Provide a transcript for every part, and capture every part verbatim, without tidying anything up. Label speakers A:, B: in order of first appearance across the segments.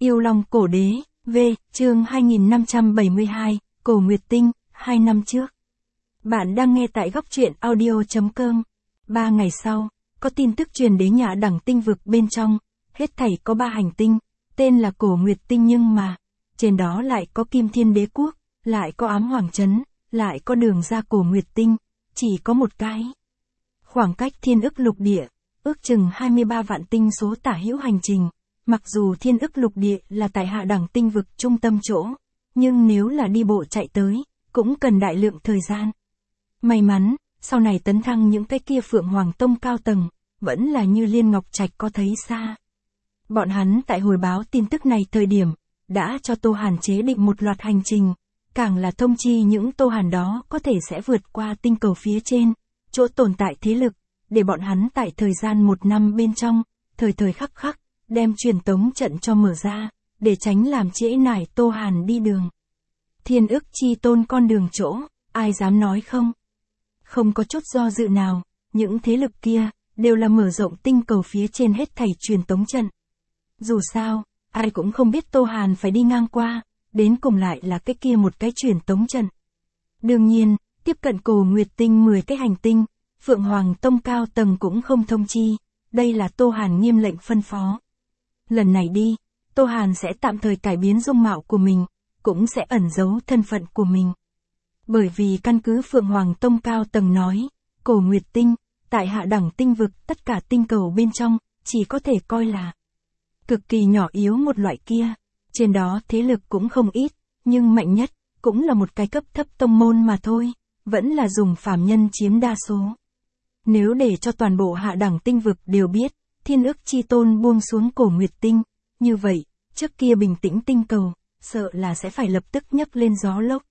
A: Yêu Long Cổ Đế, V, chương hai nghìn năm trăm bảy mươi hai, Cổ Nguyệt Tinh, hai năm trước. Bạn đang nghe tại góc truyện audio chấm com. Ba ngày sau, có tin tức truyền đến nhà đẳng tinh vực bên trong, hết thảy có ba hành tinh, tên là Cổ Nguyệt Tinh nhưng mà, trên đó lại có Kim Thiên Đế Quốc, lại có Ám Hoàng Trấn, lại có đường ra Cổ Nguyệt Tinh, chỉ có một cái. Khoảng cách thiên ức lục địa, ước chừng hai mươi ba vạn tinh số tả hữu hành trình. Mặc dù thiên ức lục địa là tại hạ đẳng tinh vực trung tâm chỗ, nhưng nếu là đi bộ chạy tới, cũng cần đại lượng thời gian. May mắn, sau này tấn thăng những cái kia Phượng Hoàng Tông cao tầng, vẫn là như Liên Ngọc Trạch có thấy xa. Bọn hắn tại hồi báo tin tức này thời điểm, đã cho Tô Hàn chế định một loạt hành trình, càng là thông chi những Tô Hàn đó có thể sẽ vượt qua tinh cầu phía trên, chỗ tồn tại thế lực, để bọn hắn tại thời gian một năm bên trong, thời thời khắc khắc, đem truyền tống trận cho mở ra, để tránh làm trễ nải Tô Hàn đi đường. Thiên ức chi tôn con đường chỗ, ai dám nói không? Không có chút do dự nào, những thế lực kia, đều là mở rộng tinh cầu phía trên hết thảy truyền tống trận. Dù sao, ai cũng không biết Tô Hàn phải đi ngang qua, đến cùng lại là cái kia một cái truyền tống trận. Đương nhiên, tiếp cận Cổ Nguyệt Tinh mười cái hành tinh, Phượng Hoàng Tông cao tầng cũng không thông chi, đây là Tô Hàn nghiêm lệnh phân phó. Lần này đi, Tô Hàn sẽ tạm thời cải biến dung mạo của mình, cũng sẽ ẩn giấu thân phận của mình. Bởi vì căn cứ Phượng Hoàng Tông cao tầng nói, Cổ Nguyệt Tinh, tại hạ đẳng tinh vực tất cả tinh cầu bên trong, chỉ có thể coi là cực kỳ nhỏ yếu một loại kia. Trên đó thế lực cũng không ít, nhưng mạnh nhất, cũng là một cái cấp thấp tông môn mà thôi, vẫn là dùng phàm nhân chiếm đa số. Nếu để cho toàn bộ hạ đẳng tinh vực đều biết, thiên ức chi tôn buông xuống Cổ Nguyệt Tinh, như vậy, trước kia bình tĩnh tinh cầu, sợ là sẽ phải lập tức nhấc lên gió lốc.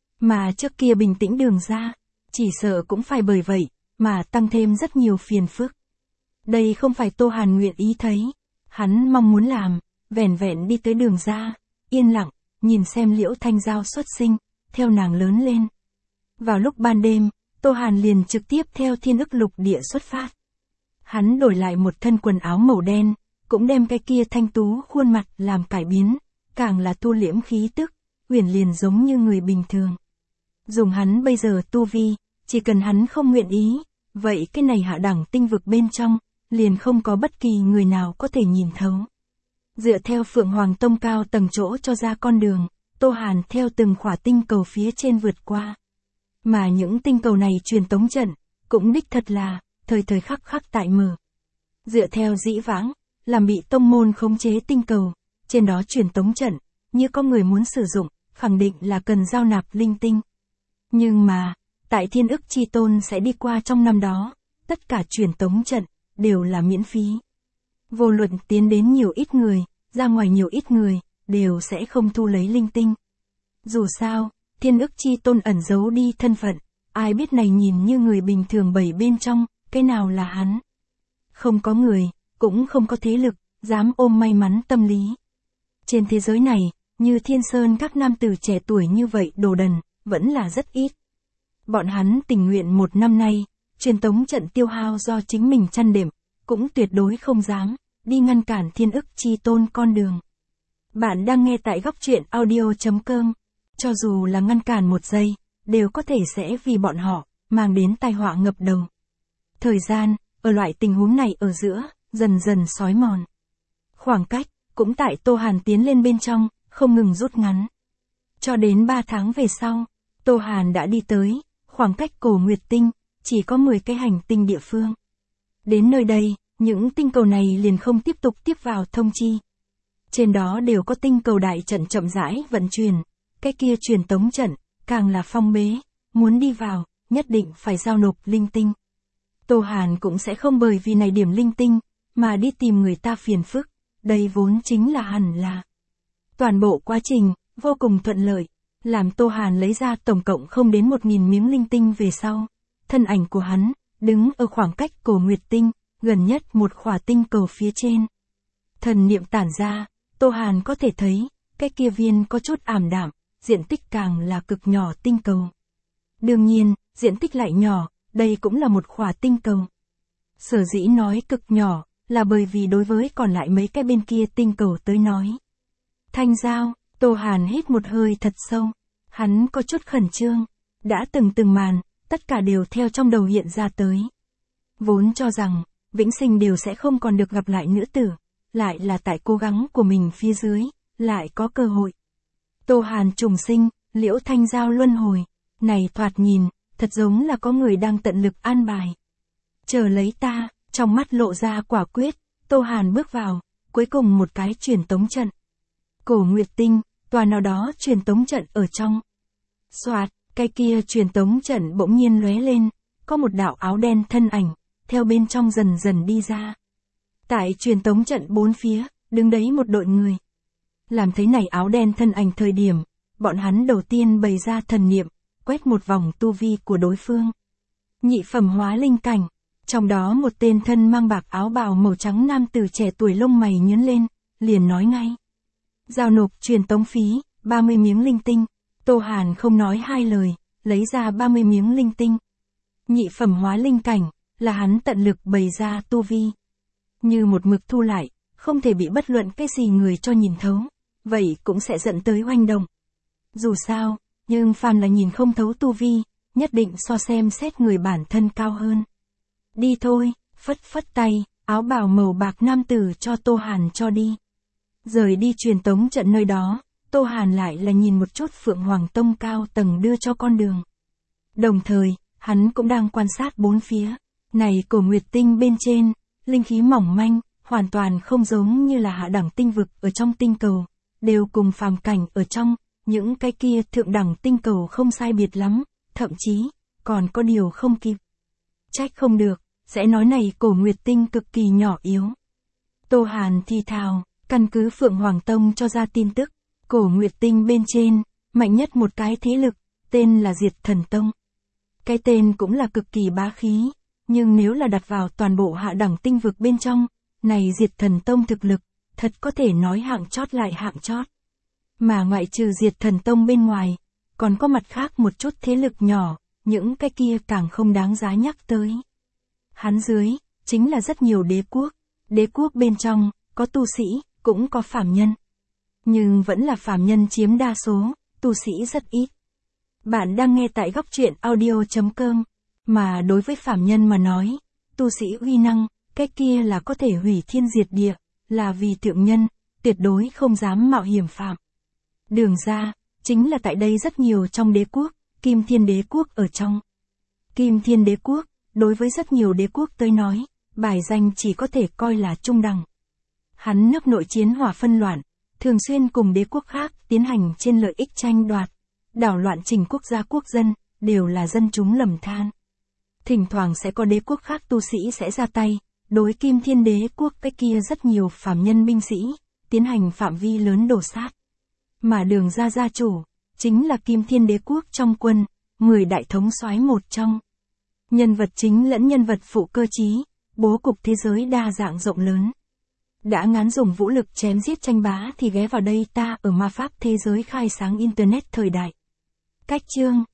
A: Mà trước kia bình tĩnh đường ra, chỉ sợ cũng phải bởi vậy, mà tăng thêm rất nhiều phiền phức. Đây không phải Tô Hàn nguyện ý thấy, hắn mong muốn làm, vẻn vẹn đi tới đường ra, yên lặng, nhìn xem Liễu Thanh Giao xuất sinh, theo nàng lớn lên. Vào lúc ban đêm, Tô Hàn liền trực tiếp theo thiên ức lục địa xuất phát. Hắn đổi lại một thân quần áo màu đen, cũng đem cái kia thanh tú khuôn mặt làm cải biến, càng là thu liễm khí tức, uyển liền giống như người bình thường. Dùng hắn bây giờ tu vi, chỉ cần hắn không nguyện ý, vậy cái này hạ đẳng tinh vực bên trong, liền không có bất kỳ người nào có thể nhìn thấu. Dựa theo Phượng Hoàng Tông cao tầng chỗ cho ra con đường, Tô Hàn theo từng khỏa tinh cầu phía trên vượt qua. Mà những tinh cầu này truyền tống trận, cũng đích thật là, thời thời khắc khắc tại mở. Dựa theo dĩ vãng, làm bị tông môn khống chế tinh cầu, trên đó truyền tống trận, như có người muốn sử dụng, khẳng định là cần giao nạp linh tinh. Nhưng mà, tại thiên ức chi tôn sẽ đi qua trong năm đó, tất cả truyền tống trận, đều là miễn phí. Vô luận tiến đến nhiều ít người, ra ngoài nhiều ít người, đều sẽ không thu lấy linh tinh. Dù sao, thiên ức chi tôn ẩn giấu đi thân phận, ai biết này nhìn như người bình thường bảy bên trong, cái nào là hắn. Không có người, cũng không có thế lực, dám ôm may mắn tâm lý. Trên thế giới này, như Thiên Sơn các nam tử trẻ tuổi như vậy đồ đần, vẫn là rất ít. Bọn hắn tình nguyện một năm nay, truyền tống trận tiêu hao do chính mình chăn đệm, cũng tuyệt đối không dám, đi ngăn cản thiên ức chi tôn con đường. Bạn đang nghe tại góc truyện audio chấm com, cho dù là ngăn cản một giây, đều có thể sẽ vì bọn họ, mang đến tai họa ngập đầu. Thời gian, ở loại tình huống này ở giữa, dần dần xói mòn. Khoảng cách, cũng tại Tô Hàn tiến lên bên trong, không ngừng rút ngắn. Cho đến ba tháng về sau, Tô Hàn đã đi tới, khoảng cách Cổ Nguyệt Tinh, chỉ có mười cái hành tinh địa phương. Đến nơi đây, những tinh cầu này liền không tiếp tục tiếp vào thông chi. Trên đó đều có tinh cầu đại trận chậm rãi vận chuyển, cái kia truyền tống trận, càng là phong bế, muốn đi vào, nhất định phải giao nộp linh tinh. Tô Hàn cũng sẽ không bởi vì này điểm linh tinh, mà đi tìm người ta phiền phức, đây vốn chính là hẳn là. Toàn bộ quá trình, vô cùng thuận lợi, làm Tô Hàn lấy ra tổng cộng không đến một nghìn miếng linh tinh về sau. Thân ảnh của hắn, đứng ở khoảng cách Cổ Nguyệt Tinh, gần nhất một khỏa tinh cầu phía trên. Thần niệm tản ra, Tô Hàn có thể thấy, cái kia viên có chút ảm đạm, diện tích càng là cực nhỏ tinh cầu. Đương nhiên, diện tích lại nhỏ, đây cũng là một khỏa tinh cầu. Sở dĩ nói cực nhỏ, là bởi vì đối với còn lại mấy cái bên kia tinh cầu tới nói. Thanh Giao, Tô Hàn hít một hơi thật sâu. Hắn có chút khẩn trương. Đã từng từng màn, tất cả đều theo trong đầu hiện ra tới. Vốn cho rằng, vĩnh sinh đều sẽ không còn được gặp lại nữ tử. Lại là tại cố gắng của mình phía dưới, lại có cơ hội. Tô Hàn trùng sinh, Liễu Thanh Giao luân hồi. Này thoạt nhìn, thật giống là có người đang tận lực an bài. Chờ lấy ta, trong mắt lộ ra quả quyết, Tô Hàn bước vào, cuối cùng một cái truyền tống trận. Cổ Nguyệt Tinh, tòa nào đó truyền tống trận ở trong. Soạt, cái kia truyền tống trận bỗng nhiên lóe lên, có một đạo áo đen thân ảnh, theo bên trong dần dần đi ra. Tại truyền tống trận bốn phía, đứng đấy một đội người. Làm thấy này áo đen thân ảnh thời điểm, bọn hắn đầu tiên bày ra thần niệm, quét một vòng tu vi của đối phương. Nhị phẩm hóa linh cảnh, trong đó một tên thân mang bạc áo bào màu trắng nam tử trẻ tuổi lông mày nhướng lên, liền nói ngay. Giao nộp truyền tống phí, ba mươi miếng linh tinh. Tô Hàn không nói hai lời, lấy ra ba mươi miếng linh tinh. Nhị phẩm hóa linh cảnh, là hắn tận lực bày ra tu vi. Như một mực thu lại, không thể bị bất luận cái gì người cho nhìn thấu, vậy cũng sẽ dẫn tới oanh động. Dù sao, nhưng phàm là nhìn không thấu tu vi, nhất định so xem xét người bản thân cao hơn. Đi thôi, phất phất tay, áo bào màu bạc nam tử cho Tô Hàn cho đi. Rời đi truyền tống trận nơi đó, Tô Hàn lại là nhìn một chút Phượng Hoàng Tông cao tầng đưa cho con đường. Đồng thời, hắn cũng đang quan sát bốn phía. Này Cổ Nguyệt Tinh bên trên, linh khí mỏng manh, hoàn toàn không giống như là hạ đẳng tinh vực ở trong tinh cầu, đều cùng phàm cảnh ở trong, những cái kia thượng đẳng tinh cầu không sai biệt lắm, thậm chí, còn có điều không kịp. Trách không được, sẽ nói này Cổ Nguyệt Tinh cực kỳ nhỏ yếu. Tô Hàn thì thào, căn cứ Phượng Hoàng Tông cho ra tin tức, Cổ Nguyệt Tinh bên trên, mạnh nhất một cái thế lực, tên là Diệt Thần Tông. Cái tên cũng là cực kỳ bá khí, nhưng nếu là đặt vào toàn bộ hạ đẳng tinh vực bên trong, này Diệt Thần Tông thực lực, thật có thể nói hạng chót lại hạng chót. Mà ngoại trừ Diệt Thần Tông bên ngoài, còn có mặt khác một chút thế lực nhỏ, những cái kia càng không đáng giá nhắc tới. Hắn dưới, chính là rất nhiều đế quốc, đế quốc bên trong, có tu sĩ, cũng có phàm nhân. Nhưng vẫn là phàm nhân chiếm đa số, tu sĩ rất ít. Bạn đang nghe tại góc truyện audio chấm com, mà đối với phàm nhân mà nói, tu sĩ uy năng, cái kia là có thể hủy thiên diệt địa, là vì thượng nhân, tuyệt đối không dám mạo hiểm phạm. Đường ra, chính là tại đây rất nhiều trong đế quốc, Kim Thiên Đế Quốc ở trong. Kim Thiên Đế Quốc, đối với rất nhiều đế quốc tới nói, bài danh chỉ có thể coi là trung đẳng. Hắn nước nội chiến hỏa phân loạn, thường xuyên cùng đế quốc khác tiến hành trên lợi ích tranh đoạt, đảo loạn trình quốc gia quốc dân, đều là dân chúng lầm than. Thỉnh thoảng sẽ có đế quốc khác tu sĩ sẽ ra tay, đối Kim Thiên Đế Quốc cái kia rất nhiều phàm nhân binh sĩ, tiến hành phạm vi lớn đổ sát. Mà Đường ra gia chủ, chính là Kim Thiên Đế Quốc trong quân, mười đại thống soái một trong. Nhân vật chính lẫn nhân vật phụ cơ trí, bố cục thế giới đa dạng rộng lớn. Đã ngán dùng vũ lực chém giết tranh bá thì ghé vào đây ta ở ma pháp thế giới khai sáng Internet thời đại. Cách chương